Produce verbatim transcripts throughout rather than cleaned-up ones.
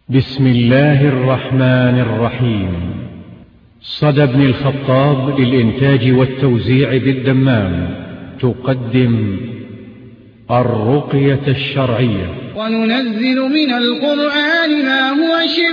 بسم الله الرحمن الرحيم. صدى بن الخطاب للإنتاج والتوزيع بالدمام تقدم الرقية الشرعية. وننزل من القرآن ما هو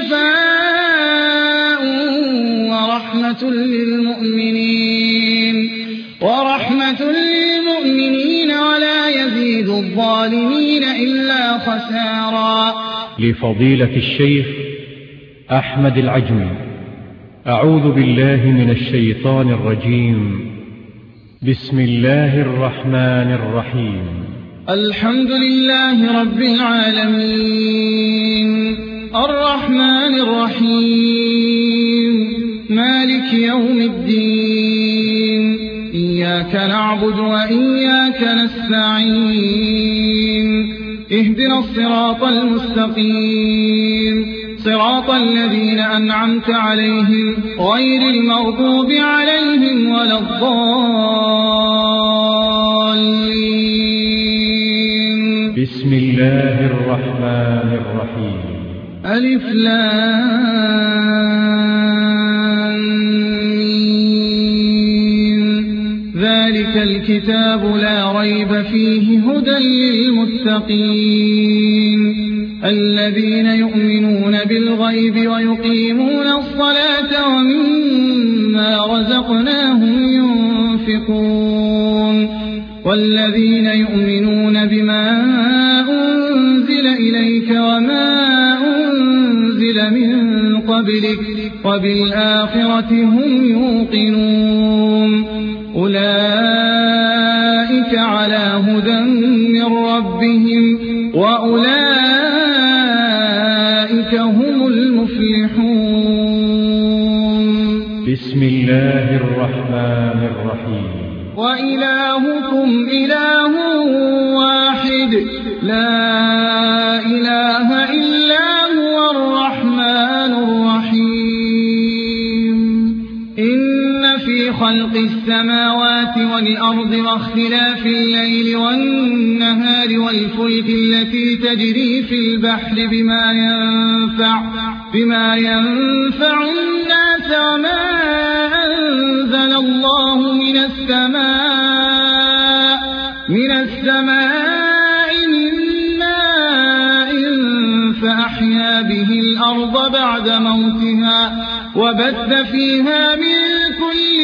شفاء ورحمة للمؤمنين ورحمة للمؤمنين ولا يزيد الظالمين إلا خسارا. لفضيلة الشيخ أحمد العجمي. أعوذ بالله من الشيطان الرجيم. بسم الله الرحمن الرحيم. الحمد لله رب العالمين الرحمن الرحيم مالك يوم الدين إياك نعبد وإياك نستعين اهدنا الصراط المستقيم صراط الذين أنعمت عليهم غير المغضوب عليهم ولا الضالين. بسم الله الرحمن الرحيم. ألف لام ذلك الكتاب لا ريب فيه هدى للمتقين الذين يؤمنون بالغيب ويقيمون الصلاة ومما رزقناهم ينفقون والذين يؤمنون بما أنزل إليك وما أنزل من قبلك وبالآخرة هم يوقنون أولئك على هدى من ربهم وأولئك هم المفلحون. بسم الله الرحمن الرحيم. وإلهكم إله واحد لا إله إلا هو الرحمن الرحيم. إن في خلق السماوات والأرض واختلاف الليل والنهار والفلك التي تجري في البحر بما ينفع, بما ينفع الناس وما أنزل الله من السماء, من السماء من ماء فأحيا به الأرض بعد موتها وبث فيها من كل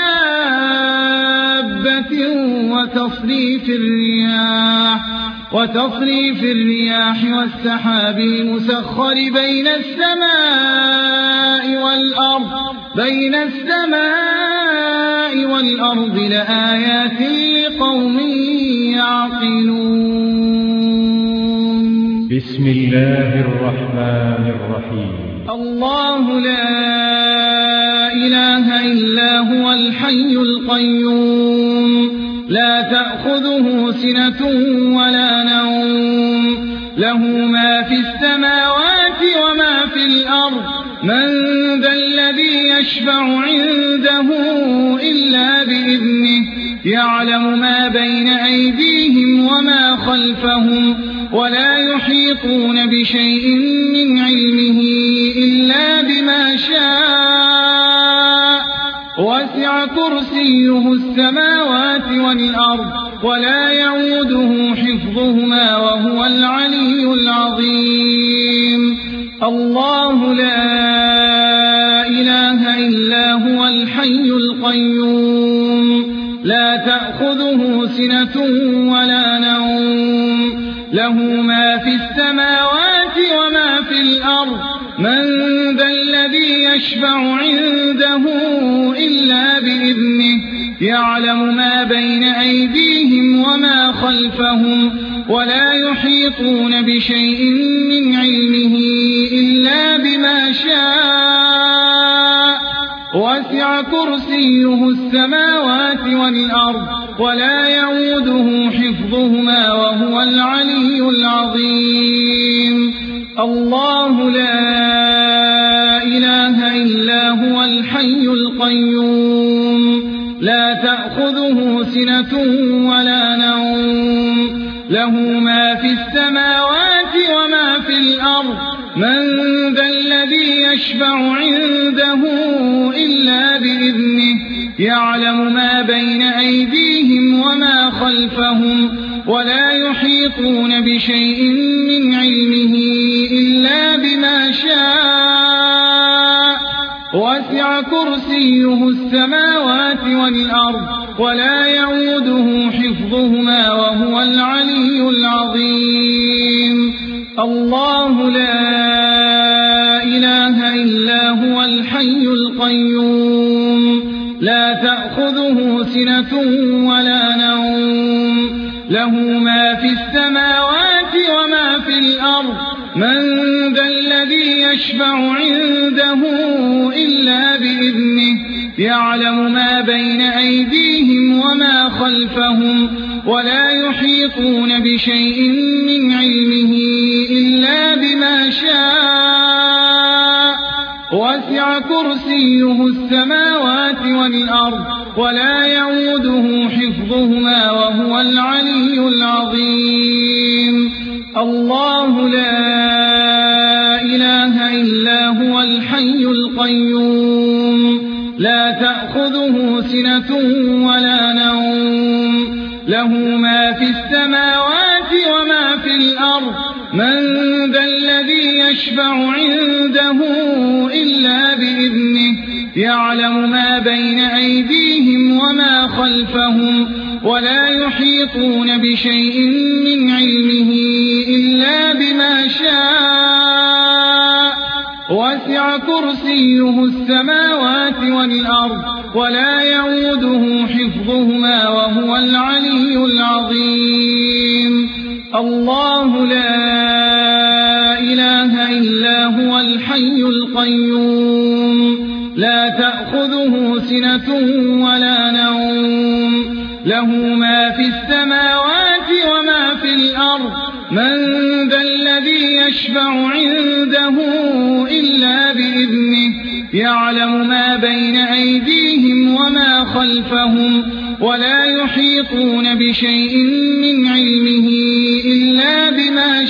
دابة وتصريف الرياح, وتصريف الرياح والسحاب المسخر بين السماء والأرض, بين السماء والأرض لآيات لقوم يعقلون. بسم الله الرحمن الرحيم. الله لا إله إلا هو الحي القيوم لا تأخذه سنة ولا نوم له ما في السماوات وما في الأرض من ذا الذي يشفع عنده إلا بإذنه يعلم ما بين أيديهم وما خلفهم ولا يحيطون بشيء من علمه إلا بما شاء وسع كرسيه السماوات والأرض ولا يعوده حفظهما وهو العلي العظيم. الله لا إله إلا هو الحي القيوم لا تأخذه سنة ولا نوم له ما في السماوات وما في الأرض من ذا الذي يشفع عنده إلا بإذنه يعلم ما بين أيديهم وما خلفهم ولا يحيطون بشيء من علمه إلا بما شاء وسع كرسيه السماوات والأرض ولا يعوده حفظهما وهو العلي العظيم. الله لا إله إلا هو الحي القيوم لا تأخذه سنة ولا نوم له ما في السماوات وما في الأرض من يشفع عنده إلا بإذنه يعلم ما بين أيديهم وما خلفهم ولا يحيطون بشيء من علمه إلا بما شاء وسع كرسيه السماوات والأرض ولا يعوده حفظهما وهو العلي العظيم الله لا إله إلا هو الحي القيوم لا تأخذه سنة ولا نوم له ما في السماوات وما في الأرض من ذا الذي يشفع عنده إلا بإذنه يعلم ما بين أيديهم وما خلفهم ولا يحيطون بشيء من علمه إلا بما شاء وسع كرسيه السماوات والأرض ولا يعوده حفظهما وهو العلي العظيم الله لا إله إلا هو الحي القيوم لا تأخذه سنة ولا نوم له ما في السماوات وما في الأرض من ذا الذي يشفع عنده إلا بإذنه يعلم ما بين أيديهم وما خلفهم ولا يحيطون بشيء من علمه إلا بما شاء وسع كرسيه السماوات والأرض ولا يعوده حفظهما وهو العلي العظيم الله لا إله إلا هو الحي القيوم لا تأخذه سنة ولا نوم له ما في السماوات وما في الأرض من ذا الذي يشفع عنده إلا بإذنه يعلم ما بين أيديهم وما خلفهم ولا يحيطون بشيء من علمه إلا بما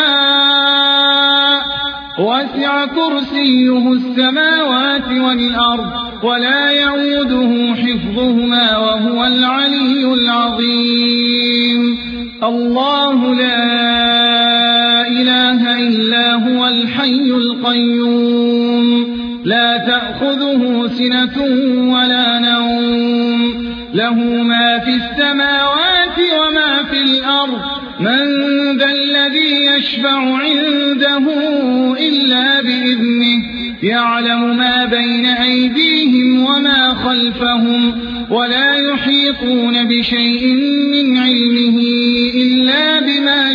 شاء وسع كرسيه السماوات والأرض ولا يعوده حفظهما وهو العلي العظيم الله لا إله إلا هو الحي القيوم لا تأخذه سنة ولا نوم له ما في السماوات وما في الأرض من ذا الذي يشفع عنده إلا بإذنه يعلم ما بين أيديهم وما خلفهم ولا يحيطون بشيء من علمه إلا بما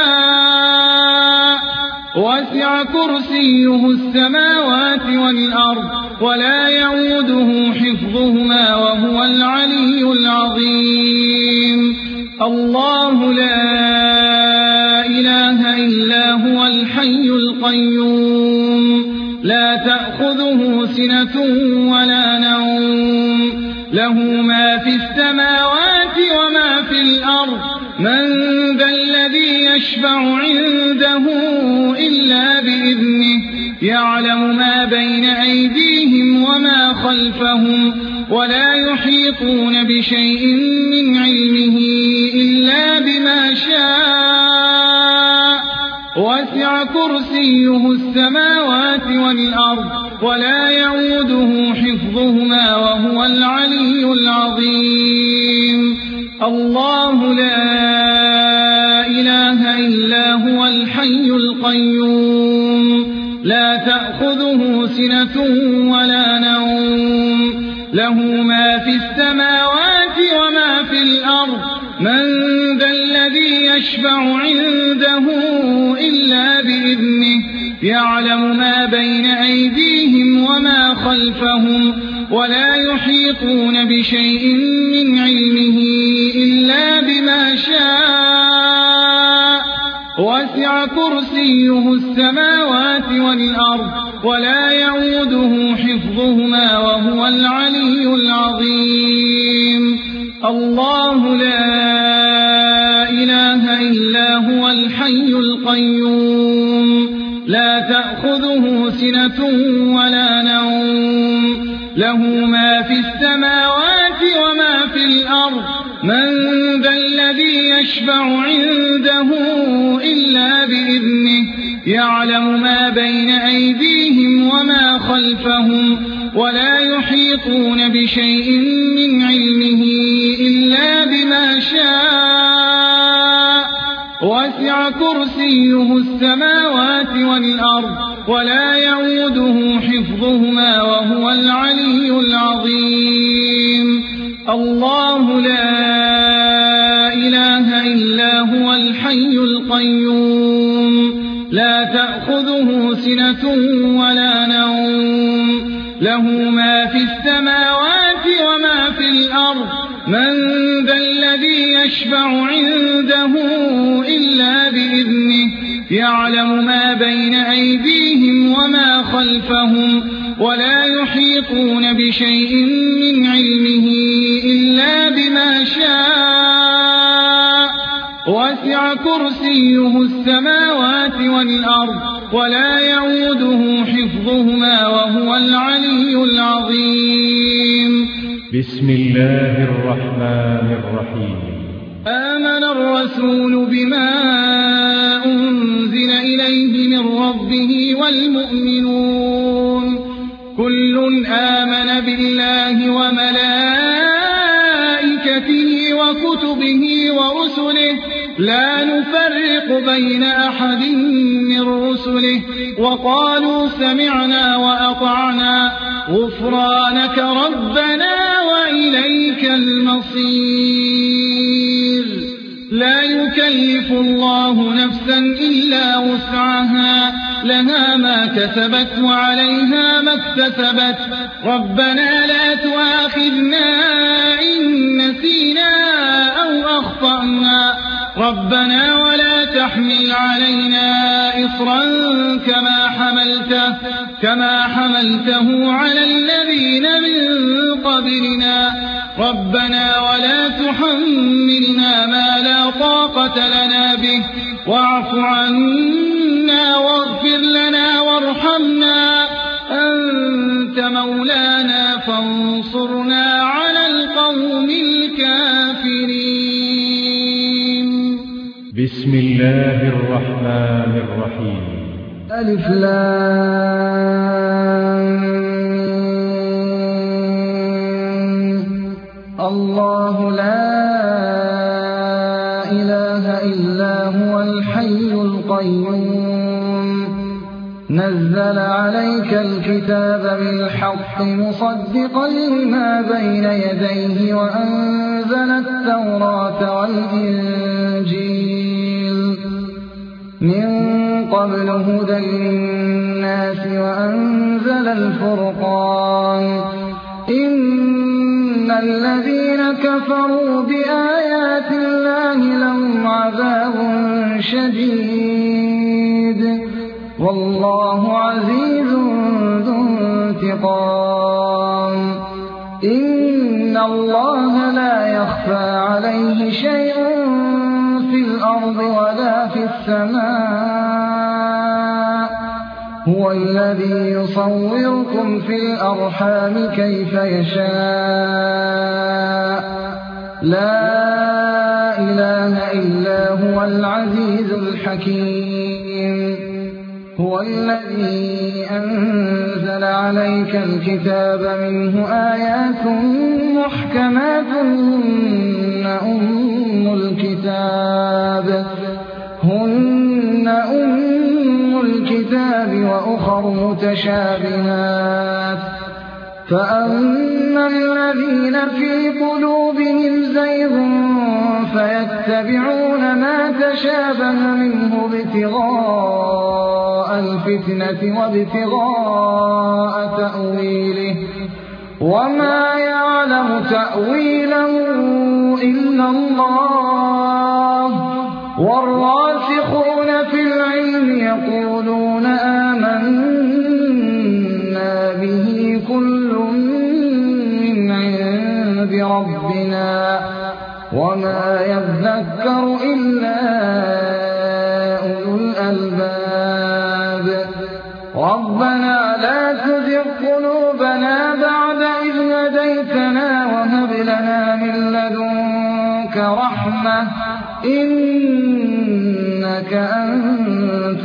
شاء وسع كرسيه السماوات والأرض ولا يعوده حفظهما وهو العلي العظيم الله لا إله إلا هو الحي القيوم لا تأخذه سنة ولا نوم له ما في السماوات وما في الأرض من ذا الذي يشفع عنده إلا بإذنه يعلم ما بين أيديهم وما خلفهم ولا يحيطون بشيء من علمه إلا بما شاء وسع كرسيه السماوات والأرض ولا يعوده حفظهما وهو العلي العظيم الله لا إله إلا هو الحي القيوم لا تأخذه سنة ولا نوم له ما في السماوات وما في الأرض من ذا الذي يشفع عنده إلا بإذنه يعلم ما بين أيديهم وما خلفهم ولا يحيطون بشيء من علمه إلا بما شاء وسع كرسيه السماوات والأرض ولا يعوده حفظهما وهو العلي العظيم الله لا إله إلا هو الحي القيوم لا تأخذه سنة ولا نوم له ما في السماوات وما في الأرض من ذا الذي يشفع عنده إلا بإذنه يعلم ما بين أيديهم وما خلفهم ولا يحيطون بشيء من علمه إلا بما شاء وسع كرسيه السماوات والأرض ولا يعوده حفظهما وهو العلي العظيم الله لا إله إلا هو الحي القيوم لا تأخذه سنة ولا نوم له ما في السماوات وما في الأرض من ذا الذي يشفع عنده إلا بإذنه يعلم ما بين أيديهم وما خلفهم ولا يحيطون بشيء من علمه إلا بما شاء وسع كرسيه السماوات والأرض ولا يعوده حفظهما وهو العلي العظيم بسم الله الرحمن الرحيم آمن الرسول بما أنزل إليه من ربه والمؤمنون كل آمن بالله وملائكته وكتبه ورسله لا نفرق بين أحد من رسله وقالوا سمعنا وأطعنا غفرانك ربنا وإليك المصير لا يكلف الله نفسا إلا وسعها لها ما كسبت وعليها ما اكتسبت ربنا لا تؤاخذنا إن نسينا أو أخطأنا ربنا ولا تحمل علينا إصرا كما حملته كما حملته على الذين من قبلنا ربنا ولا تحملنا ما لا طاقة لنا به واعف عنا واغفر لنا وارحمنا أنت مولانا فانصرنا على القوم الكافرين بسم الله الرحمن الرحيم ألف لام الله لا إله إلا هو الحي القيوم نزل عليك الكتاب بالحق مصدقا لما بين يديه وأنزل التوراة والإنجيل من قبل هدى للناس وأنزل الفرقان إن الذين كفروا بآيات الله لهم عذاب شديد والله عزيز ذو انتقام إن الله لا يخفى عليه شيء في الأرض ولا في السماء هو الذي يصوركم في الأرحام كيف يشاء لا إله إلا هو العزيز الحكيم هو الذي أنزل عليك الكتاب منه آيات محكمات هن أم الكتاب هن أم الكتاب وأخر متشابهات فأما الذين في قلوبهم زيغ فيتبعون ما تشابه منه ابتغاء الفتنة وابتغاء تأويله وما يعلم تأويله إلا الله والراسخون في العلم يقولون آمنا به كل من عند ربنا وما يذكر إلا أولو الألباب ربنا لا تزغ قلوبنا بعد إذ هديتنا وهب لنا من لدنك رحمة إنك أنت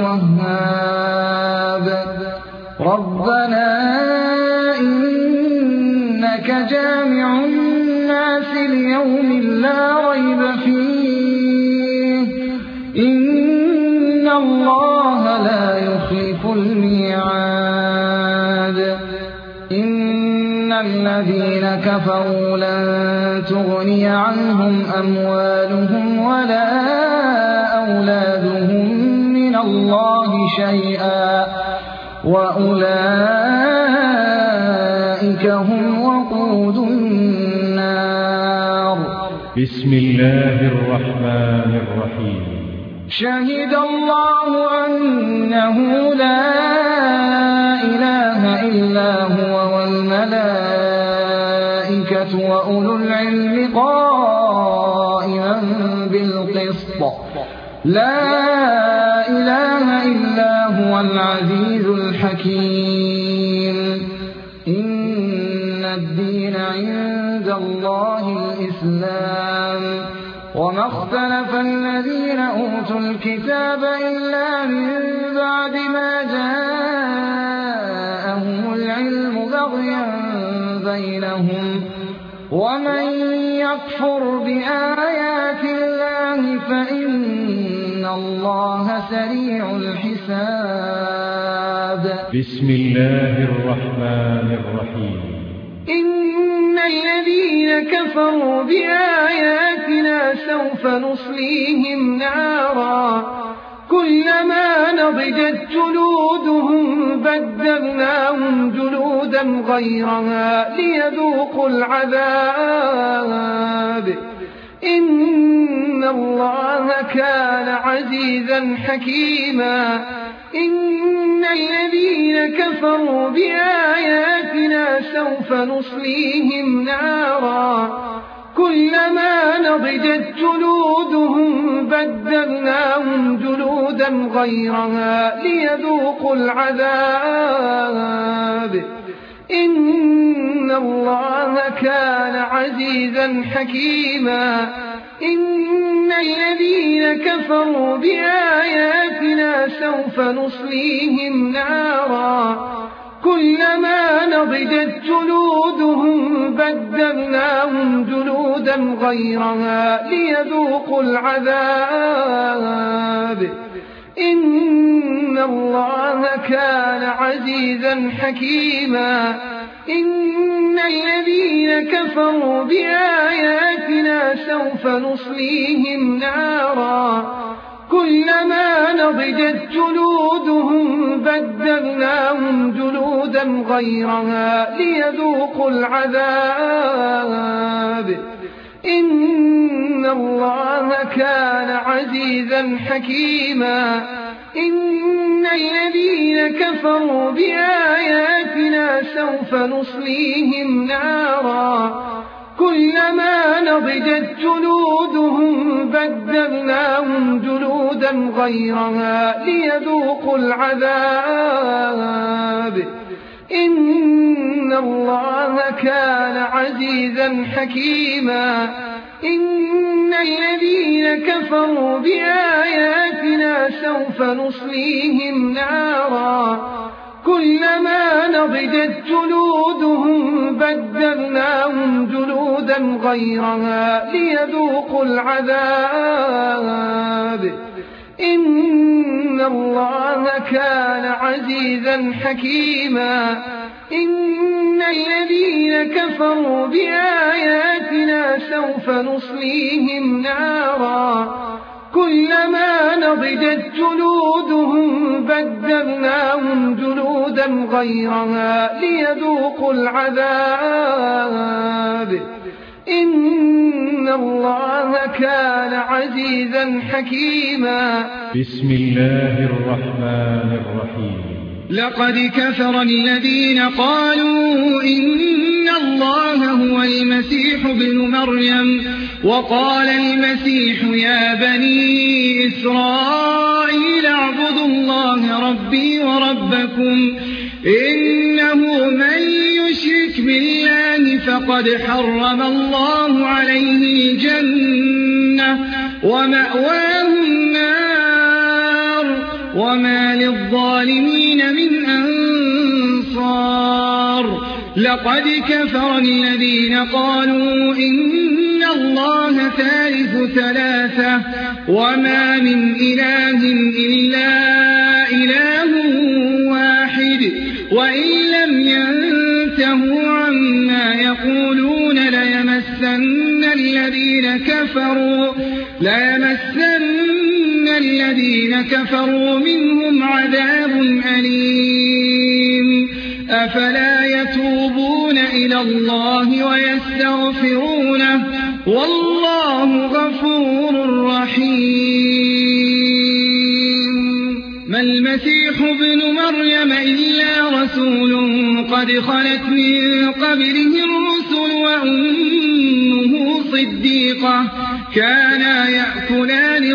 الوهاب ربنا إنك جامع الناس ليوم لا ريب فيه إن الله لا يخلف الميعاد إن الذين كفروا لن تغني عنهم أموالهم ولا أولادهم من الله شيئا وأولئك هم وقود النار. بسم الله الرحمن الرحيم. شهد الله أنه لا إله إلا هو والملائكة وأولو العلم قائما بالقسط لا إله إلا هو العزيز الحكيم إن الدين عند الله الإسلام وما اختلف الذين أوتوا الكتاب إلا من بعد ما جاءهم العلم بغيا بينهم ومن يكفر بآيات الله فإن الله سريع الحساب. بسم الله الرحمن الرحيم. إن الذين كفروا بآياتنا سوف نصليهم نارا كلما نضجت جلودهم بدلناهم جلودا غيرها ليذوقوا العذاب إن الله كان عزيزا حكيما. إن الذين كفروا بآياتنا سوف نصليهم نارا كلما نضجت جلودهم بدلناهم جلودا غيرها ليذوقوا العذاب إن الله كان عزيزا حكيما. إن الذين كفروا بآياتنا سوف نصليهم نارا كلما نضجت جلودهم بدلناهم جلودا غيرها ليذوقوا العذاب إن الله كان عزيزا حكيما. إن الذين كفروا بآياتنا سوف نصليهم نارا كلما نضجت جلودهم بدلناهم جلودا غيرها ليذوقوا العذاب إن الله كان عزيزا حكيما. إن الذين كفروا بآياتنا سوف نصليهم نارا كلما نضجت جلودهم بدلناهم جلودا غيرها ليذوقوا العذاب إن الله كان عزيزا حكيما. إن الذين كفروا بآياتنا سوف نصليهم نارا كلما نضجت جلودهم بدلناهم جلودا غيرها ليذوقوا العذاب إن الله كان عزيزا حكيما. إن الذين كفروا بآياتنا سوف نصليهم نارا كلما نضجت جلودهم بدلناهم جلودا غيرها ليذوقوا العذاب إن الله كان عزيزا حكيما. بسم الله الرحمن الرحيم. لقد كفر الذين قالوا إن الله هو المسيح ابن مريم وقال المسيح يا بني إسرائيل إسرائيل اعبدوا الله ربي وربكم إنه من يشرك بالله فقد حرم الله عليه الجنة ومأواه النار وما للظالمين من أنصار لقد كفر الذين قالوا إن الله ثالث ثلاثة وما من إله إلا إله واحد وإن لم ينتهوا عما يقولون ليمسن الذين كفروا ليمسن الذين كفروا منهم عذاب أليم أفلا يتوبون إلى الله ويستغفرونه والله غفور رحيم ما المسيح ابن مريم إلا رسول قد خلت من قبله الرسل وأمه صديقة كانا يأكلان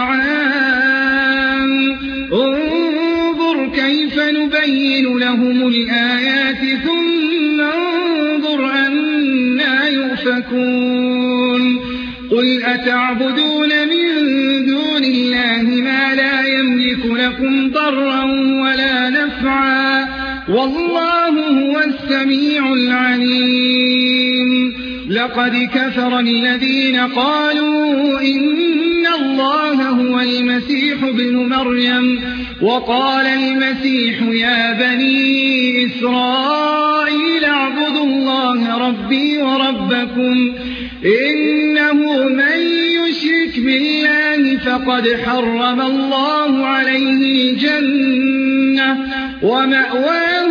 الطعام انظر كيف نبين لهم الآيات ثم انظر أنا يؤفكون قل أتعبدون من دون الله ما لا يملك لكم ضرا ولا نفعا والله هو السميع العليم لقد كفر الذين قالوا إن الله هو المسيح ابن مريم وقال المسيح يا بني إسرائيل اعبدوا الله ربي وربكم إنه من يشرك بالله فقد حرم الله عليه الجنة ومأواه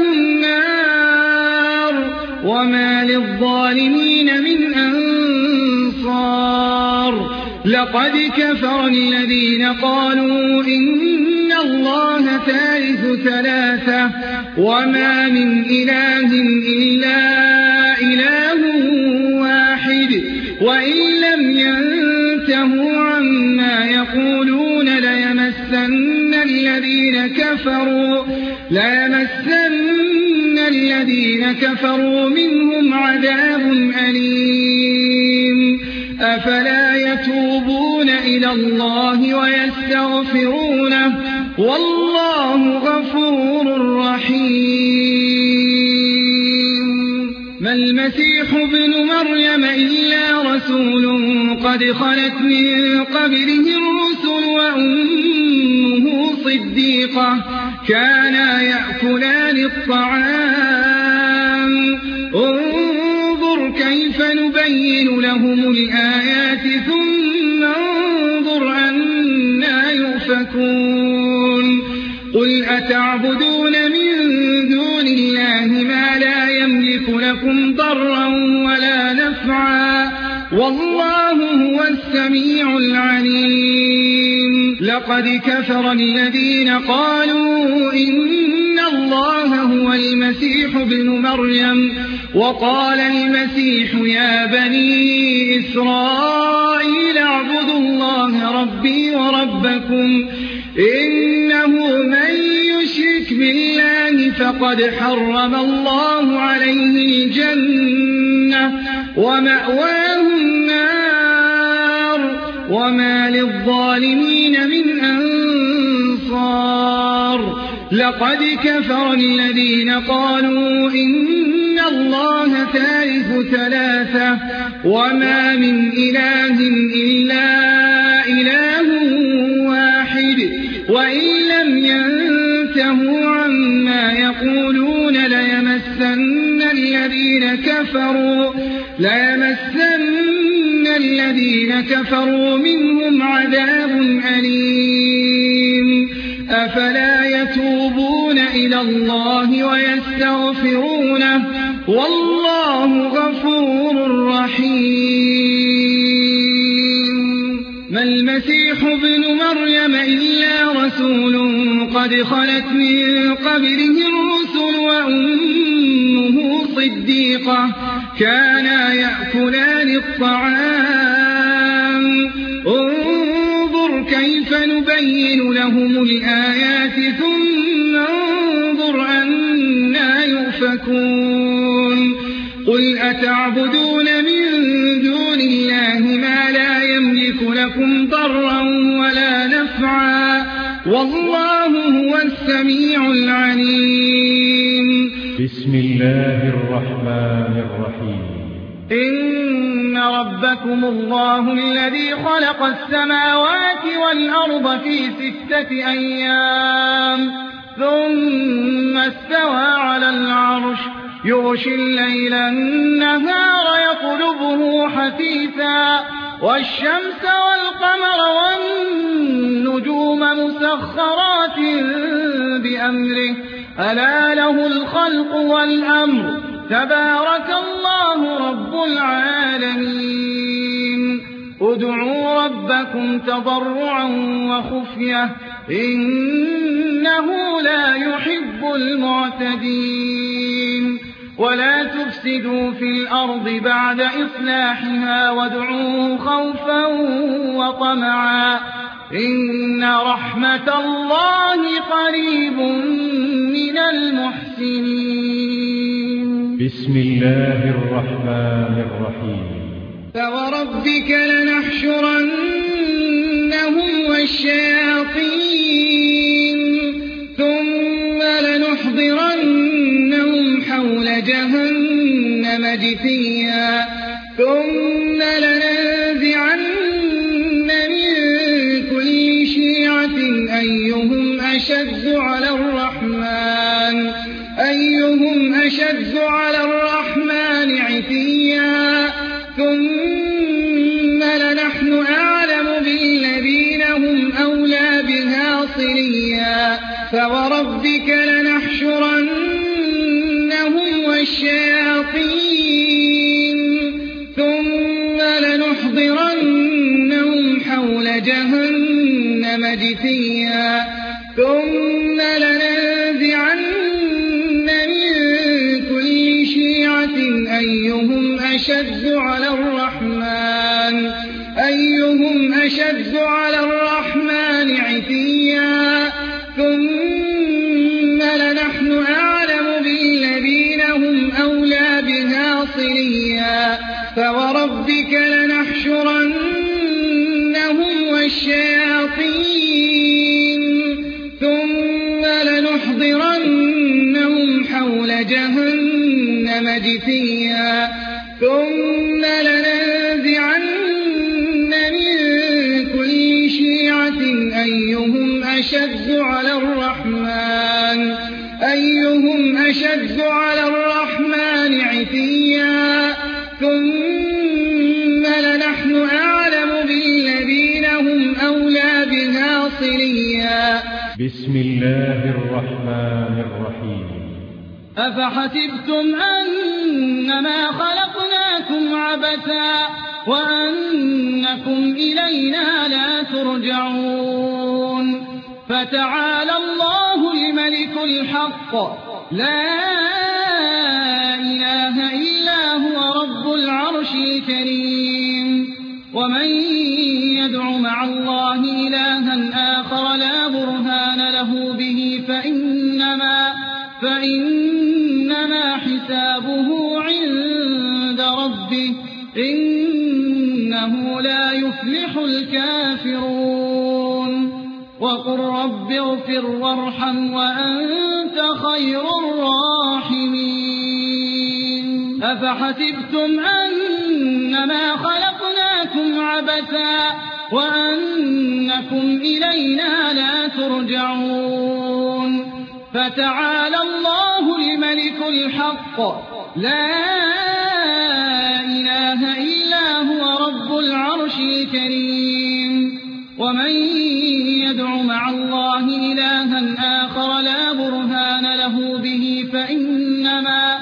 النار وما للظالمين من أنصار لقد كفر الذين قالوا إن الله ثالث ثلاثة وما من إله إلا إله واحد وإن لم ينتهوا عما يقولون ليمسن الذين كفروا ليمسن الذين كفروا منهم عذاب أليم أفلا يتوبون إلى الله ويستغفرونه والله غفور رحيم ما المسيح ابن مريم إلا رسول قد خلت من قبله الرسل وأمه صديقة كانا يأكلان الطعام انظر كيف نبين لهم الآيات ثم انظر أنا يؤفكون قل أتعبدون من دون الله ما لا يملك لكم ضرا ولا نفعا والله هو السميع العليم لقد كفر الذين قالوا إن الله هو المسيح ابن مريم وقال المسيح يا بني إسرائيل اعبدوا الله ربي وربكم إنه من يشرك بالله فقد حرم الله عليه الجنة ومأواه النار وما للظالمين من أنصار لقد كفر الذين قالوا إن الله ثالث ثلاثة وما من إله إلا إله واحد وإن لم ينتهوا عما يقولون ليمسن الذين كفروا ليمسن الذين كفروا منهم عذاب أليم أفلا يتوبون إلى الله ويستغفرونه والله غفور رحيم ما المسيح ابن مريم إلا رسول قد خلت من قبله الرسل وأمه صديقة كانا يأكلان الطعام انظر كيف نبين لهم الآيات ثم انظر أنا يؤفكون قل أتعبدون من دون الله ما لا يملك لكم ضرا ولا نفعا والله هو السميع العليم. بسم الله الرحمن الرحيم. إن ربكم الله الذي خلق السماوات والأرض في ستة أيام ثم استوى على العرش يغشي الليل النهار يطلبه حثيثا والشمس والقمر والنجوم مسخرات بأمره ألا له الخلق والأمر تبارك الله رب العالمين. ادعوا ربكم تضرعا وخفية إنه لا يحب المعتدين. ولا تفسدوا في الأرض بعد إصلاحها وادعوه خوفا وطمعا إن رحمة الله قريب من المحسنين. بسم الله الرحمن الرحيم. فوربك لنحشرنهم والشياطين ثم لنحضرنهم حول جهنم جثيا ثم لننزعن من كل شيعة أيهم أشد على الرحمن أيهم أشد على الرحمن عتيا ثم لنحن أعلم بالذين هم أولى بها صليا. فوربك لنحشرنهم والشياطين ثم لنحضرنهم حول جهنم جثيا ثم لننزعن من كل شيعة أيهم أشد على الرحمن أيهم أشد على الرحمن عتيا ثم لنحن أعلم بالذين هم أولى بها صليا. فوربك لنحشرنهم والشياطين ثم لنحضرنهم حول جهنم جثيا ثم لننزعن من كل شيعة أيهم أشد على الرحمن أيهم أشد على الرحمن عتيا ثم لنحن أعلم بالذين هم أولى بها صليا. بسم الله الرحمن الرحيم. أفحسبتم أنما خلقناكم عبثا وأنكم إلينا لا ترجعون فتعالى الله الملك الحق لا إله إلا هو رب العرش الكريم. ومن يدع مع الله إلها آخر لا برهان له به فإنما, فإنما حسابه عند ربه إنه لا يفلح الكافرون. وقل رب اغفر وارحم وأنت خير الراحمين. أفحسبتم أنما خلقناكم عبثا وأنكم إلينا لا ترجعون فتعالى الله الملك الحق لا إله إلا هو رب العرش الكريم. ومن يدع مع الله إلها آخر لا برهان له به فإنما,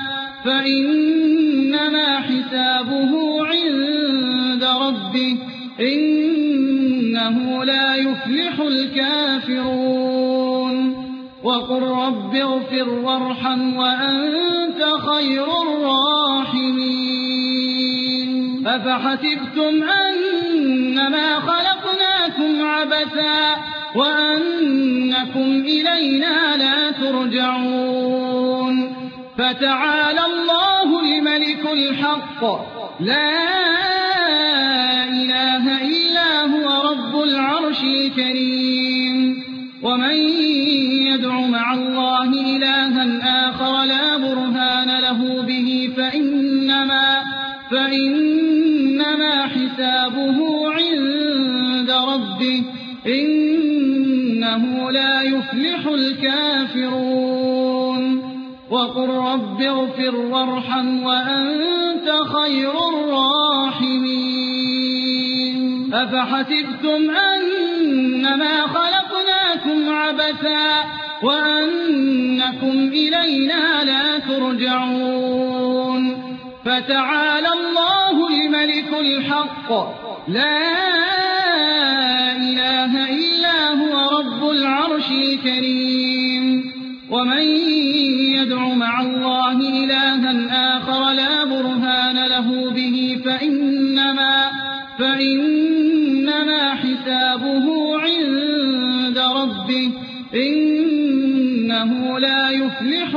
فإنما حسابه عند ربه إنه لا يفلح الكافرون. وقل رب اغفر وارحم وأنت خير الراحمين. أفحسبتم أنما خلقناكم عبثا وأنكم إلينا لا ترجعون فتعالى الله الملك الحق لا إله إلا هو رب العرش الكريم ومن يدع مع الله إلها آخر لا برهان له به فإنما, فإنما حسابه عند ربه إنه لا يفلح الكافرون وقل رب اغفر وارحم وأنت خير الراحمين أفحسبتم أنما خلقناكم عبثا وأنكم إلينا لا ترجعون فتعالى الله الملك الحق لا إله إلا هو رب العرش الكريم ومن يدع مع الله إلها آخر لا برهان له به فإنما, فإنما حسابه عند ربه إنه لا يفلح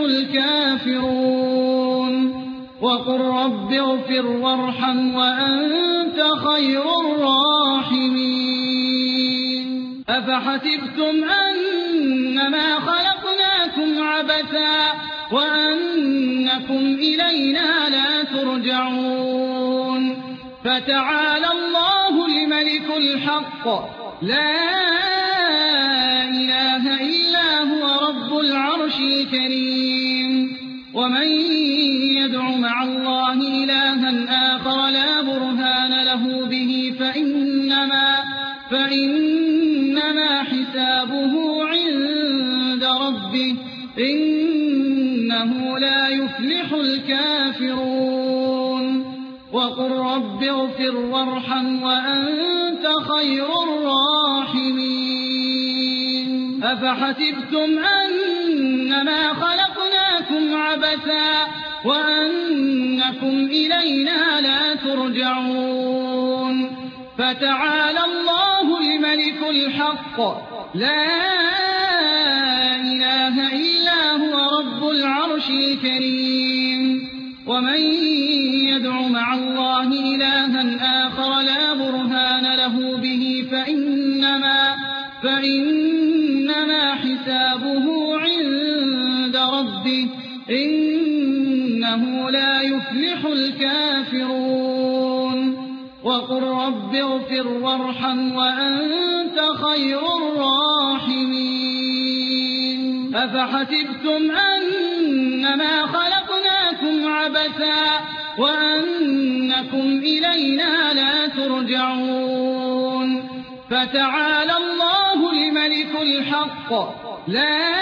الكافرون وقل رب اغفر وارحم وأنت خير الراحمين أفحسبتم أنما خلقناكم عبثا وأنكم إلينا لا ترجعون فتعالى الله الملك الحق لا إله إلا هو رب العرش الكريم ومن يدع مع الله إلها آخر لا برهان له به فإنما, فإنما حسابه عند ربه إنه لا يفلح الكافرون وقل رب اغفر وارحم وأنت خير الراحمين أفحسبتم أنما خلقناكم عبثا وأنكم إلينا لا ترجعون فتعالى الله الملك الحق لا إله إلا هو رب العرش الكريم ومن يدع مع الله إلها آخر لا برهان له به فإنما, فإنما حسابه عند ربه إنه لا يفلح الكافرون وقل رب اغفر وارحم وأنت خير الراحمين أفحسبتم أنما خلقناكم عبثا وأنكم إلينا لا ترجعون فتعالى الله الملك الحق لا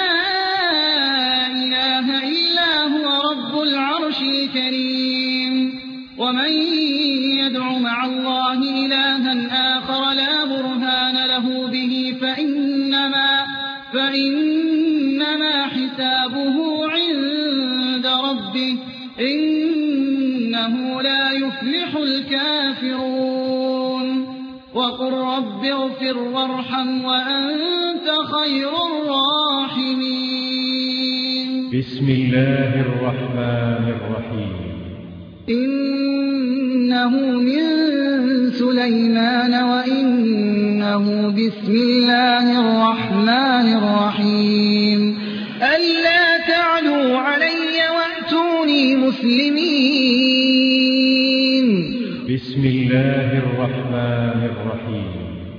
إله إلا هو رب العرش الكريم ومن يدع مع الله إلها آخر لا برهان له به فإنما, فإنما حسابه عند ربه إنه لا يفلح الكافرون وقل رب اغفر وارحم وأنت خير الراحمين بسم الله الرحمن الرحيم إنه من سليمان وإنه بسم الله الرحمن الرحيم ألا تعلوا علي وأتوني مسلمين بسم الله الرحمن الرحيم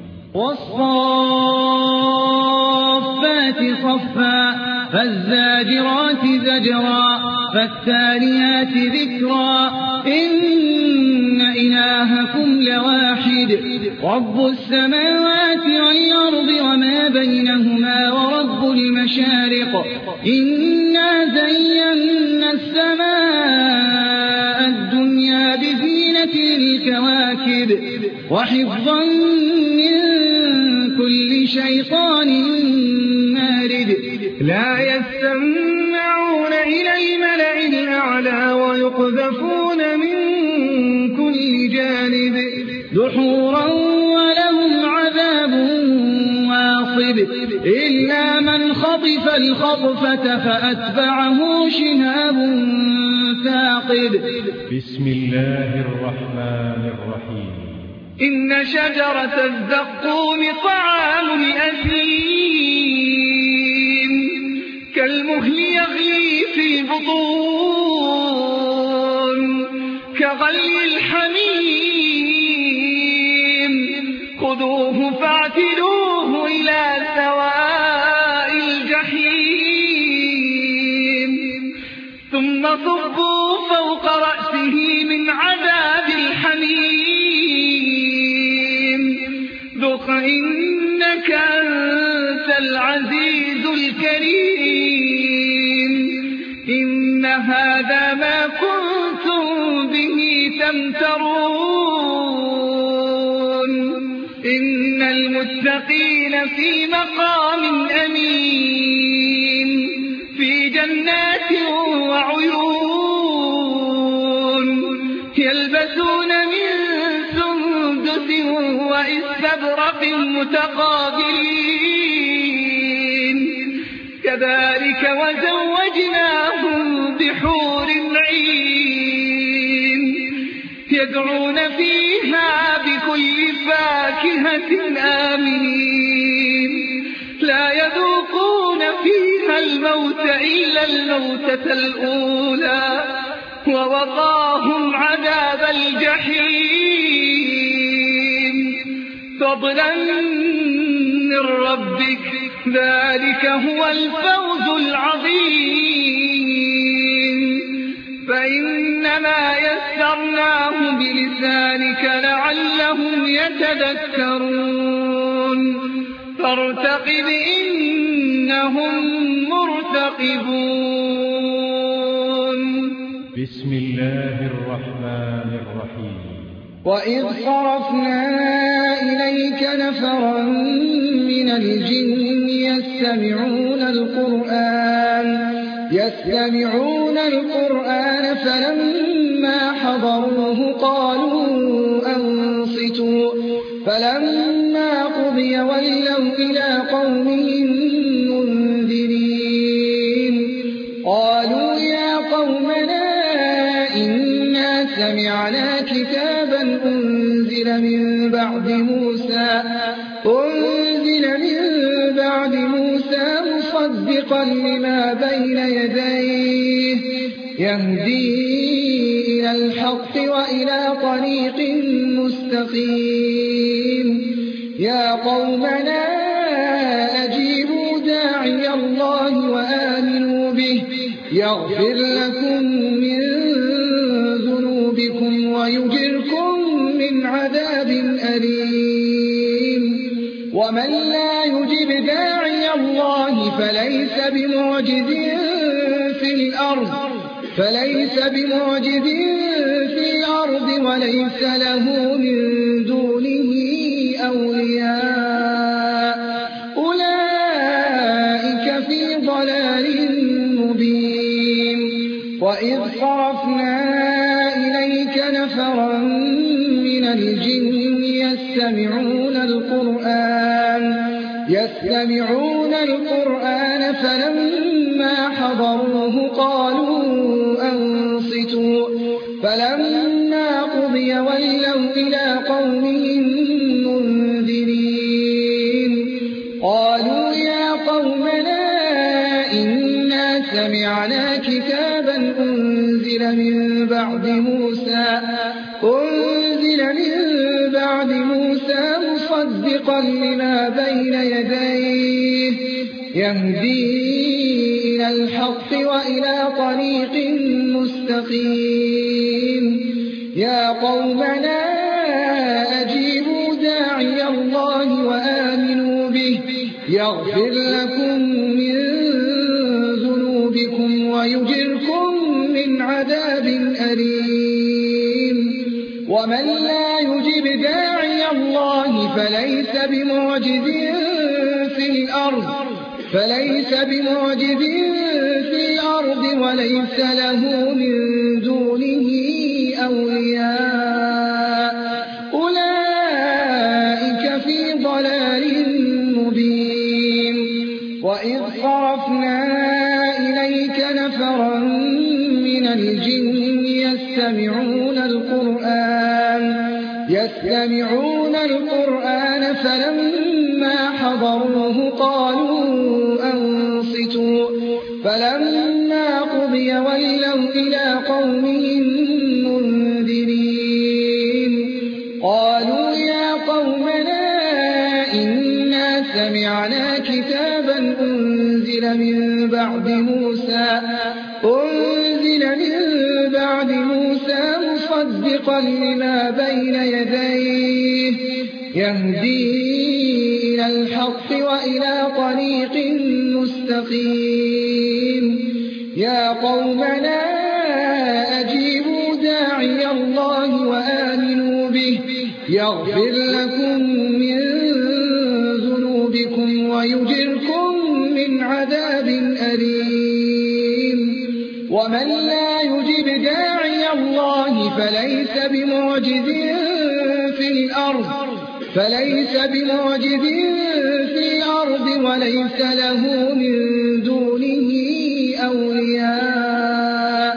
والصافات صفا فالزاجرات زجرا فالتاليات ذكرا إن إلهكم لواحد رب السماوات والأرض وما بينهما ورب المشارق إنا زينا السماء الدنيا بزينة الكواكب وحفظا من كل شيطان مارد لا يستمعون إلى الملأ الأعلى ويقذفون من كل جانب دحورا ولهم عذاب واصب الخطفة فأتبعه شهاب ثاقب. بسم الله الرحمن الرحيم. إن شجرة الزقوم طعام الأثيم كالمهل يغلي في البطون كغلي الحميم خذوه فاعتلوه إلى سواء الجحيم ثم صبوا فوق رأسه من عذاب الحميم ذق إنك أنت العزيز الكريم إن هذا ما كنتم به تمترون إن المتقين في مقام أمين في جنات وعيون يلبسون من سندس وإستبرق متقابلين كذلك وزوجناهم بحور عين يدعون فيها بكل فاكهة آمنين لا يذوقون فيها الموت إلا الموتة الأولى ووقاهم عذاب الجحيم فضلا من ربك ذلك هو الفوز العظيم فإنما يسرناه بلسانك لعلهم يتذكرون فارتقب إنهم مرتقبون. بسم الله الرحمن الرحيم. وإذ صرفنا إليك نفرا من الجن يستمعون القرآن يستمعون القرآن فلما حضروه قالوا أنصتوا فلما قضي ولوا إلى قومهم منذرين قالوا يا قومنا إنا سمعنا كتابا أنزل من بعد موسى أنزل من بعد موسى مصدقا لما بين يديه يهدي إلى الحق وإلى طريق مستقيم يا قومنا أجيبوا داعي الله وآمنوا به يغفر لكم من ذنوبكم ويجركم من عذاب أليم ومن لا يجب داعي الله فليس بمعجز في الأرض فليس بمعجز في الأرض وليس له من دونه أولياء أولئك في ضلال مبين. وإذ صرفنا إليك نفرا من الجن يستمعون القرآن يستمعون القرآن فلما حضروه قالوا أنصتوا فلما قضي ولوا إلى قومهم منذرين قالوا يا قومنا إنا سمعنا كتابا أنزل من بعد موسى أنزل من بعد موسى مصدقا لما بين يديه يهدي إلى الحق وإلى طريق مستقيم يا قومنا أجيبوا داعي الله وآمنوا به يغفر لكم من ذنوبكم ويجركم من عذاب أليم ومن لا يجب داعي الله فليس بمعجز في الأرض فليس بمعجز في الأرض وليس له من دونه أولياء أولئك في ضلال مبين. وإذ صرفنا يستمعون القرآن يستمعون القرآن فلما حضروه قالوا أنصتوا فلما قضي ولوا إلى قومهم منذرين قالوا يا قومنا إنا سمعنا كتابا أنزل من بعد موسى أنزل من بعد موسى مصدقا لما بين يديه يهدي إلى الحق وإلى طريق مستقيم يا قومنا أجيبوا داعي الله وآمنوا به يغفر لكم من ذنوبكم ويجركم من عذاب أليم ومن لا يجب داعي الله فليس بمعجز في الأرض فليس بمعجز في الأرض وليس له من دونه أولياء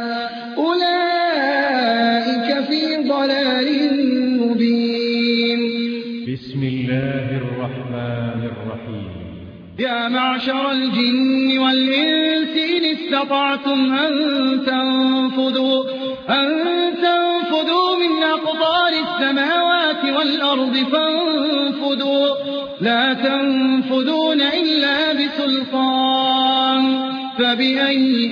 أولئك في ضلال مبين. بسم الله الرحمن الرحيم. يا معشر الجن والإنس إن استطعتم أن تنفذوا أن تنفذوا من أقطار السماوات والأرض فانفذوا لا تنفذون إلا بسلطان فبأي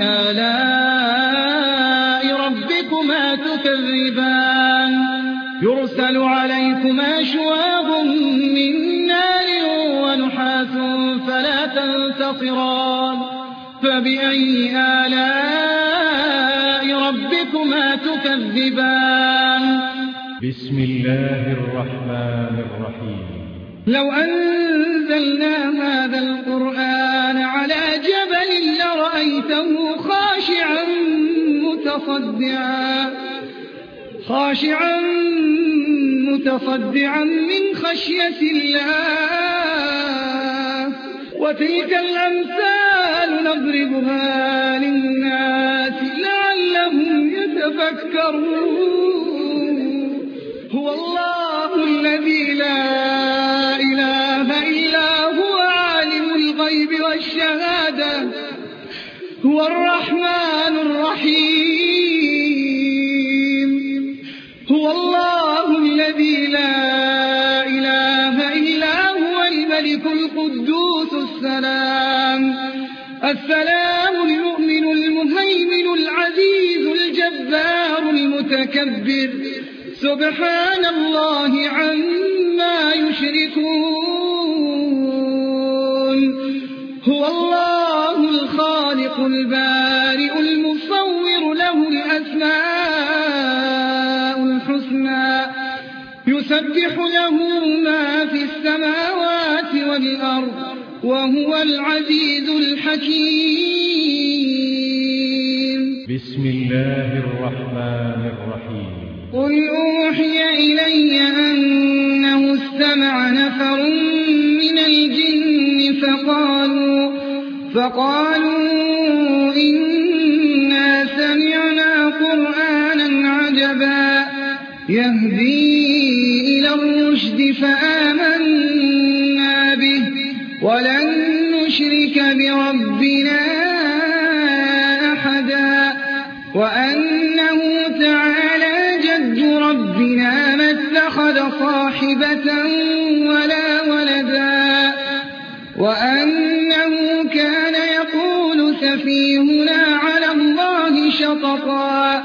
آلاء ربكما تكذبان يرسل عليكما شواظ من نار ونحاس فلا تنتصران فبأي آلاء ربكما تكذبان. بسم الله الرحمن الرحيم. لو أنزلنا هذا القرآن على جبل لرأيته خاشعا متصدعا خاشعا متصدعا من خشية الله وتلك الأمثال نضربها للناس لعلهم يتفكرون. هو الله الذي لا إله إلا هو عالم الغيب والشهادة هو الرحمن الرحيم. هو الله الذي لا إله إلا هو الملك القدوس السلام السلام المؤمن المهيمن العزيز الجبار المتكبر سبحان الله عما يشركون. هو الله الخالق البارئ المصور له الأسماء الحسنى يسبح له ما في السماوات والأرض وهو العزيز الحكيم. بسم الله الرحمن الرحيم. قل أوحي إلي أنه استمع نفر من الجن فقالوا فقالوا إنا سمعنا قرآنا عجبا يهدي إلى الرشد فآمنا به ولن نشرك بربنا أحدا وأنه تعالى جد ربنا ما اتخذ صاحبة ولا ولدا وأنه كان يقول سفيهنا على الله شططا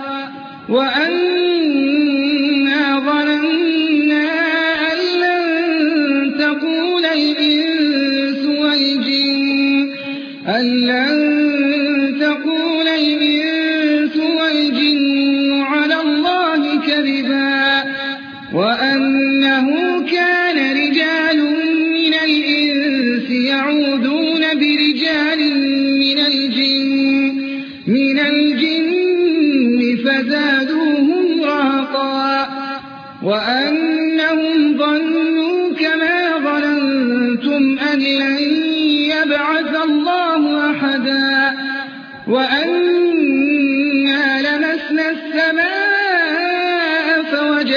وأنا ظننا أن لن تقول الإنس والجن أن لن تقول الإنس والجن على الله كذبا وأنه كان رجال من الإنس يعوذون برجال من الجن من الجن فزادوهم رهقا وأنهم ظنوا كما ظننتم أن لن يبعث الله أحدا وأنا لمسنا السماء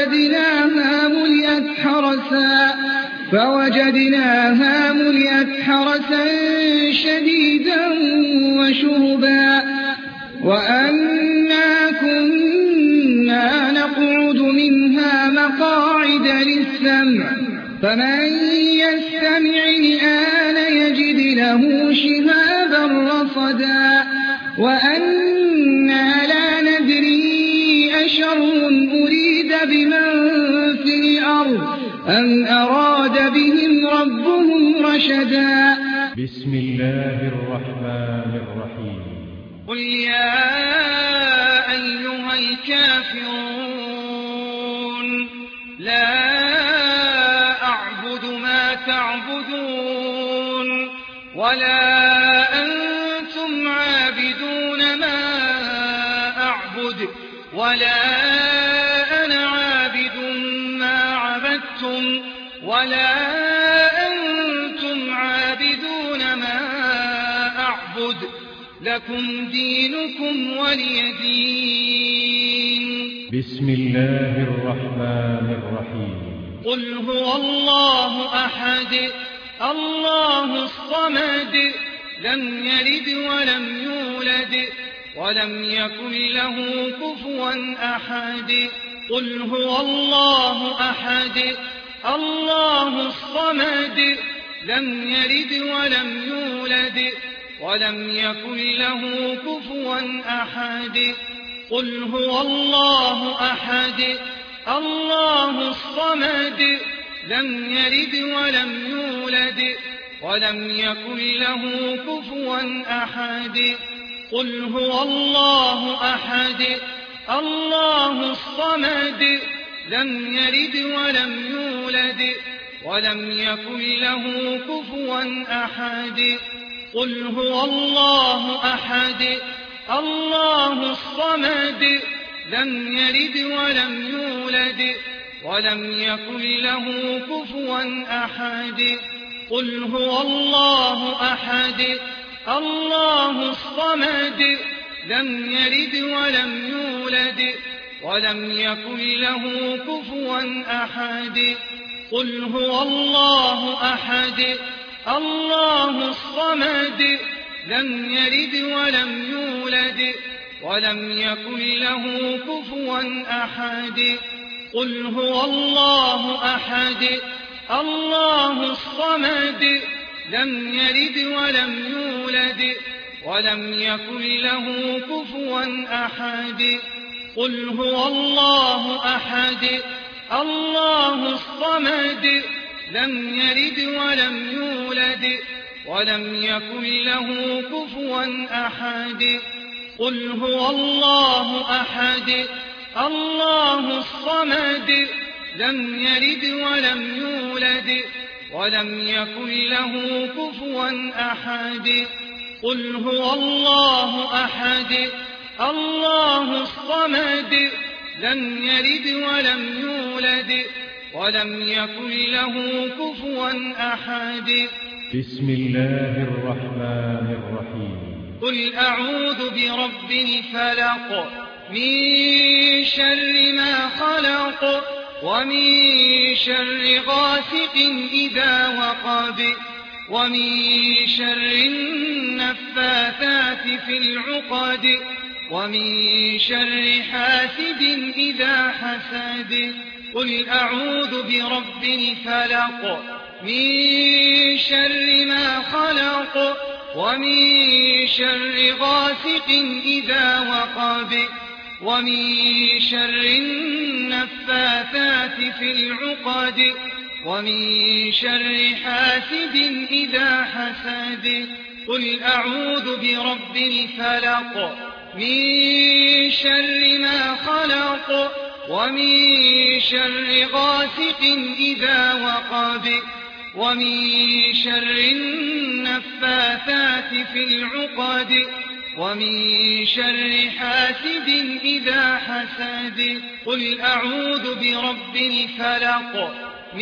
فوجدناها ملئت حرسا فوجدناها ملئت حرسا شديدا وشهبا وأنا كنا نقعد منها مقاعد للسمع فمن يستمع الآن يجد له شهابا رصدا وأنا لا ندري أشر أريد بمن في الأرض أم أراد بهم ربهم رشدا. بسم الله الرحمن الرحيم. قل يا أيها الكافرون لا أعبد ما تعبدون ولا أنتم عابدون ما أعبد ولا أنا عابد ما عبدتم ولا أنتم عابدون ما أعبد لكم دينكم ولي دين. بسم الله الرحمن الرحيم. قل هو الله أحد الله الصمد لم يلد ولم يولد ولم يكن له كفوا أحد. قل هو الله أحد الله الصمد لم يلد ولم يولد ولم يكن له كفوا أحد. قل هو الله أحد الله الصمد لم يلد ولم يولد ولم يكن له كفوا أحد. قل هو الله أحد الله الصمد لم يلد ولم يولد ولم يكن له كفوا أحد. قل هو الله أحد الله الصمد لم يلد ولم يولد ولم يكن له كفوا أحد. قل هو الله أحد الله الصمد لم يلد ولم يولد ولم يكن له كفوا أحد. قل هو الله أحد الله الصمد لم يلد ولم يولد ولم يكن له كفوا أحد. قل هو الله أحد الله الصمد لم يلد ولم يولد ولم يكن له كفوا أحد. قل هو الله أحد الله الصمد لم يلد ولم يولد ولم يكن له كفوا أحد. قل هو الله أحد الله الصمد لم يلد ولم يولد ولم يكن له كفوا أحد. قل هو الله أحد الله الصمد لم يلد ولم يولد ولم يكن له كفوا أحد. بسم الله الرحمن الرحيم. قل أعوذ برب الفلق من شر ما خلق ومن شر غاسق إذا وقب ومن شر النفاثات في العقد ومن شر حاسد إذا حسد. قل أعوذ برب الفلق من شر ما خلق ومن شر غاسق إذا وقب ومن شر النفاثات في العقد ومن شر حاسد إذا حسد. قل أعوذ برب الفلق من شر ما خلق ومن شر غاسق إذا وقب ومن شر النفاثات في العقد ومن شر حاسد إذا حسد. قل أعوذ برب الفلق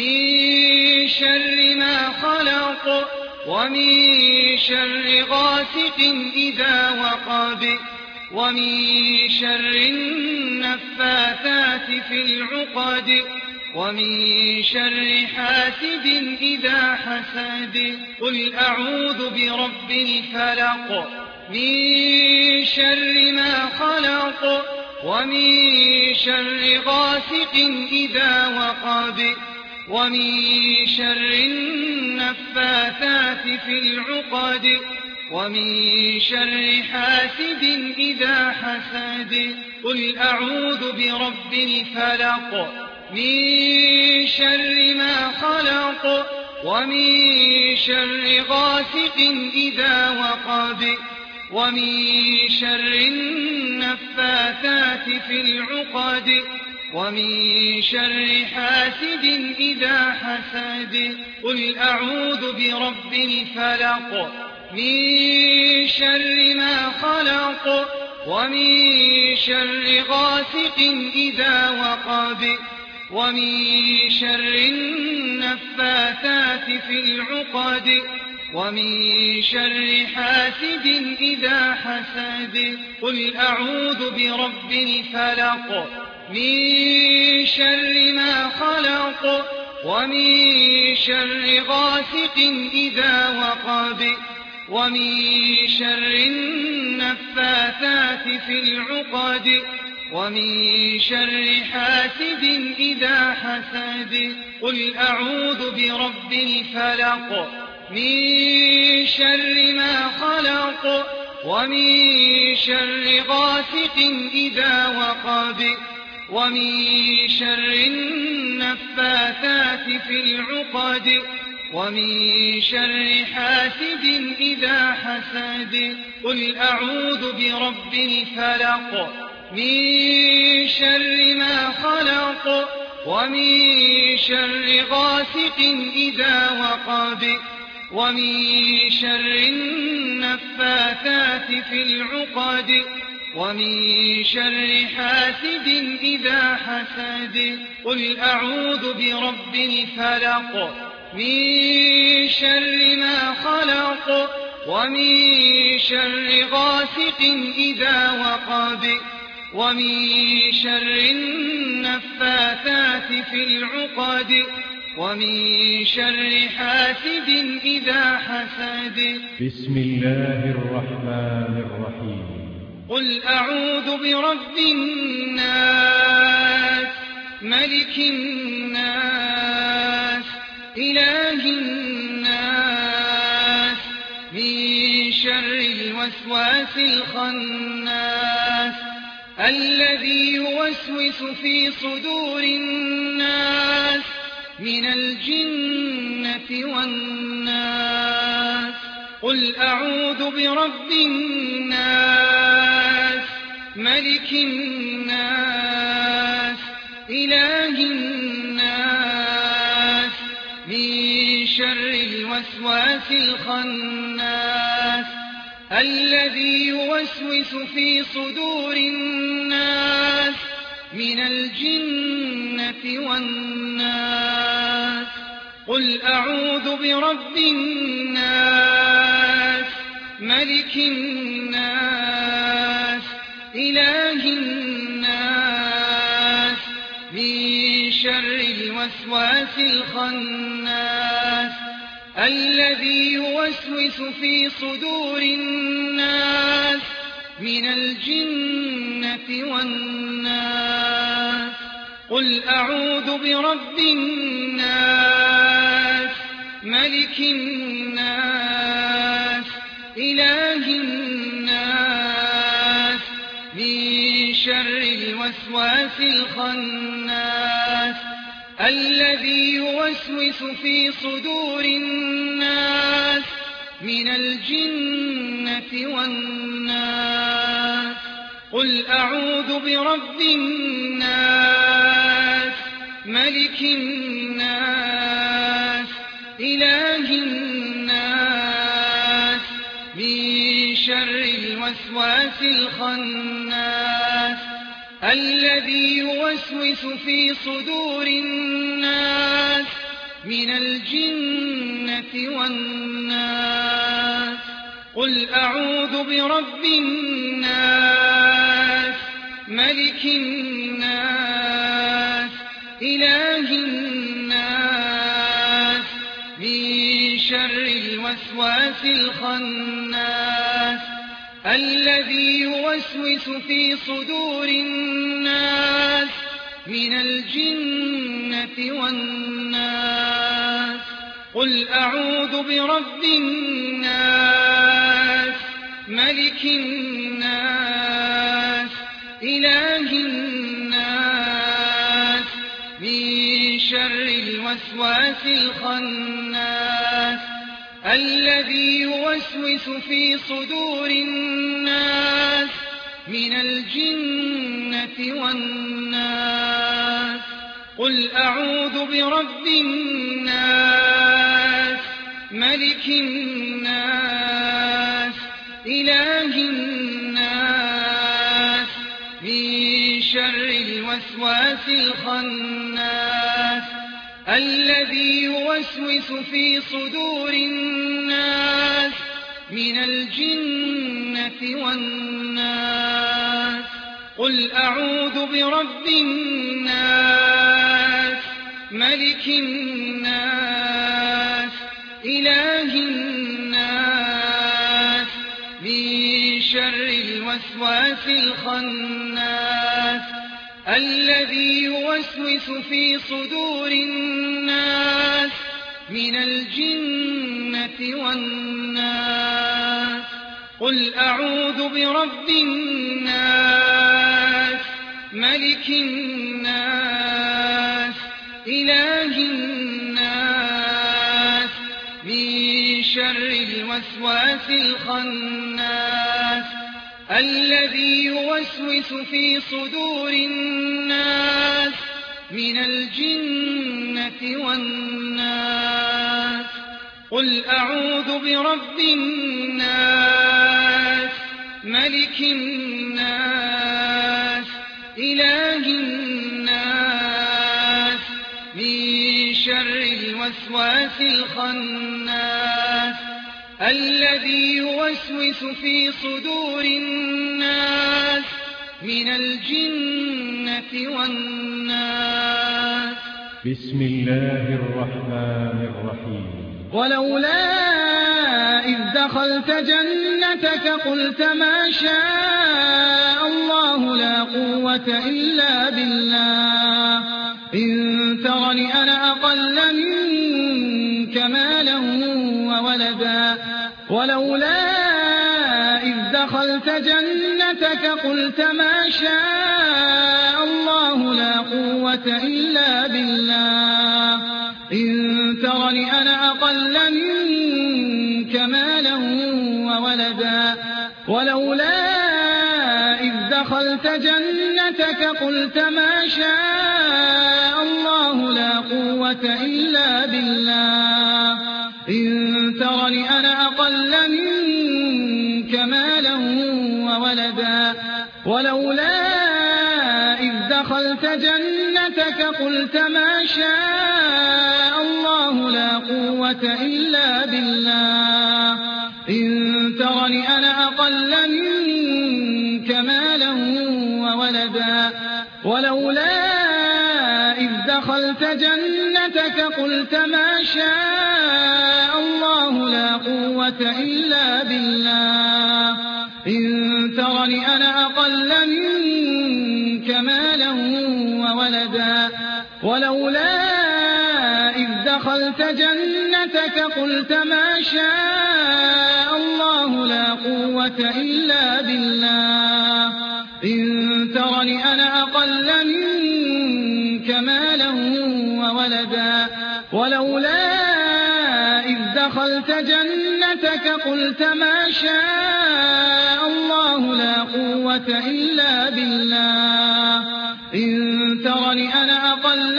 من شر ما خلق ومن شر غاسق إذا وقب ومن شر النفاثات في العقد ومن شر حاسد إذا حسد قل أعوذ برب الفلق من شر ما خلق ومن شر غاسق إذا وقب ومن شر النفاثات في العقد ومن شر حاسد إذا حسد قل أعوذ برب الفلق من شر ما خلق ومن شر غاسق إذا وقب ومن شر النفاثات في العقد ومن شر حاسد إذا حسد قل أعوذ برب الفلق من شر ما خلق ومن شر غاسق إذا وقب ومن شر النفاثات في العقد ومن شر حاسد إذا حسد قل أعوذ برب الفلق من شر ما خلق ومن شر غاسق إذا وقب ومن شر النفاثات في العقد ومن شر حاسد إذا حسد قل أعوذ برب الفلق من شر ما خلق ومن شر غاسق إذا وقب ومن شر النفاثات في العقد ومن شر حاسد إذا حسد قل أعوذ برب الفلق من شر ما خلق ومن شر غاسق إذا وقب ومن شر النفاثات في العقد ومن شر حاسد إذا حسد قل أعوذ برب الفلق من شر ما خلق ومن شر غاسق إذا وقب ومن شر النفاثات في العقد ومن شر حاسد إذا حسد بسم الله الرحمن الرحيم قل أعوذ برب الناس ملك الناس إله الناس من شر الوسواس الخناس الذي يوسوس في صدور الناس من الجنة والناس قل أعوذ برب الناس ملك الناس إله الناس من شر الوسواس الخناس الذي يوسوس في صدور الناس من الجنة والناس قل أعوذ برب الناس ملك الناس إله الناس من شر الوسواس الخناس الذي يوسوس في صدور الناس من الجنة والناس قل أعوذ برب الناس ملك الناس إله الناس من شر الوسواس الخناس الذي يوسوس في صدور الناس من الجنة والناس قل أعوذ برب الناس ملك الناس إله الناس من شر الوسواس الخناس الذي يوسوس في صدور الناس من الجنة والناس قل أعوذ برب الناس ملك الناس إله الناس من شر الوسواس الخناس الذي يوسوس في صدور الناس من الجنة والناس قل أعوذ برب الناس ملك الناس إله الناس من شر الوسواس الخناس الذي يوسوس في صدور الناس من الجنة والناس قل أعوذ برب الناس ملك الناس إله الناس من شر الوسواس الخناس الذي يوسوس في صدور الناس من الجنة والناس قل أعوذ برب الناس ملك الناس إله الناس من شر الوسواس الخناس الذي يوسوس في صدور الناس من الجنة والناس قل أعوذ برب الناس ملك الناس إله الناس من شر الوسواس الخناس الذي يوسوس في صدور الناس من الجنة والناس قل أعوذ برب الناس ملك الناس إله الناس من شر الوسواس الخناس الذي يوسوس في صدور الناس من الجنة والناس بسم الله الرحمن الرحيم ولولا إذ دخلت جنتك قلت ما شاء الله لا قوة إلا بالله إن ترني أنا أقل منك مالا وولدا ولولا إذ دخلت جنتك قلت ما شاء الله لا قوة إلا بالله إن ترني أنا أقل منك مالا وولدا ولولا إذ دخلت جنتك قلت ما شاء الله لا قوة إلا بالله إن ترني أنا أقل منك مالا وولدا ولولا إذ دخلت جنتك قلت ما شاء الله لا قوة إلا بالله إن ترني أنا أقل منك مالا وولدا ولولا إذ دخلت جنتك قلت ما شاء الله لا قوة إلا بالله إن ترني أنا أقل منك مالا وولدا ولولا إذ دخلت جنتك قلت ما شاء الله لا قوة إلا بالله إن ترني أنا أقل منك مالا وولدا ولولا إذ دخلت جنتك قلت ما شاء الله لا قوة إلا بالله إن ترني أنا أقل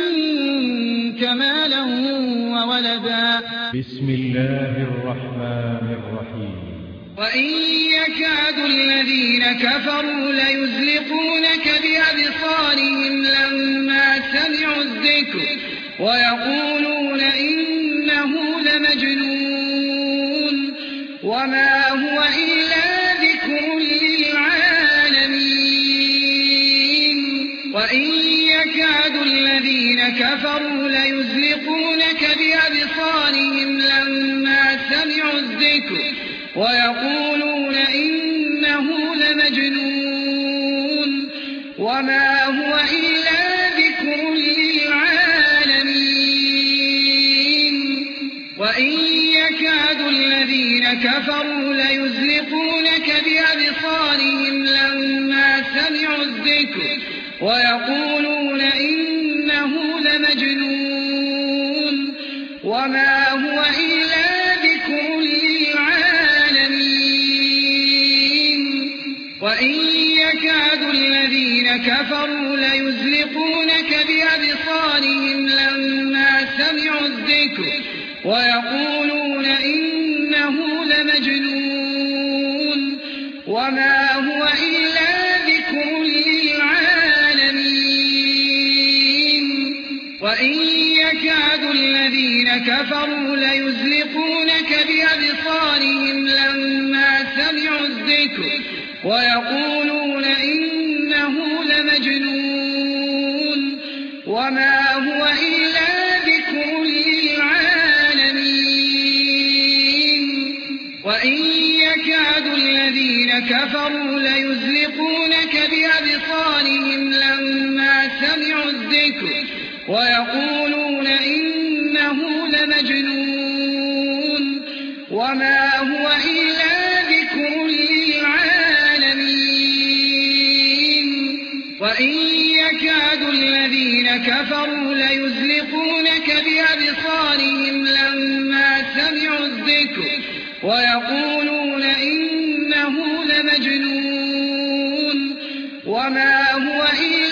منك مالا وولدا بسم الله الرحمن الرحيم وإن يكاد الذين كفروا ليزلقونك بأبصارهم لما سمعوا الذكر ويقولون إنه لمجنون وما كفروا ليزلقونك بأبصارهم لما سمعوا الذكر ويقولون إنه لمجنون وما هو إلا ذكر للعالمين وإن يكاد الذين كفروا ليزلقونك بأبصارهم لما سمعوا الذكر ويقولون إنه لمجنون وما هو إلا ذكر للعالمين وإن يكاد الذين كفروا ليزلقونك بأبصارهم لما سمعوا الذكر ويقولون إنه لمجنون وما هو إلا ذكر للعالمين وإن يكاد الذين كفروا ليزلقونك بأبصارهم لما سمعوا الذكر ويقولون إنه لمجنون وما هو إلا ذكر للعالمين وإن يكاد الذين كفروا ليزلقونك بأبصارهم لما سمعوا الذكر ويقولون إنه لمجنون وما هو إلا ذكر للعالمين وإن يكاد الذين كفروا ليزلقونك بأبصارهم لما سمعوا الذكر ويقولون إنه لمجنون وما هو إلا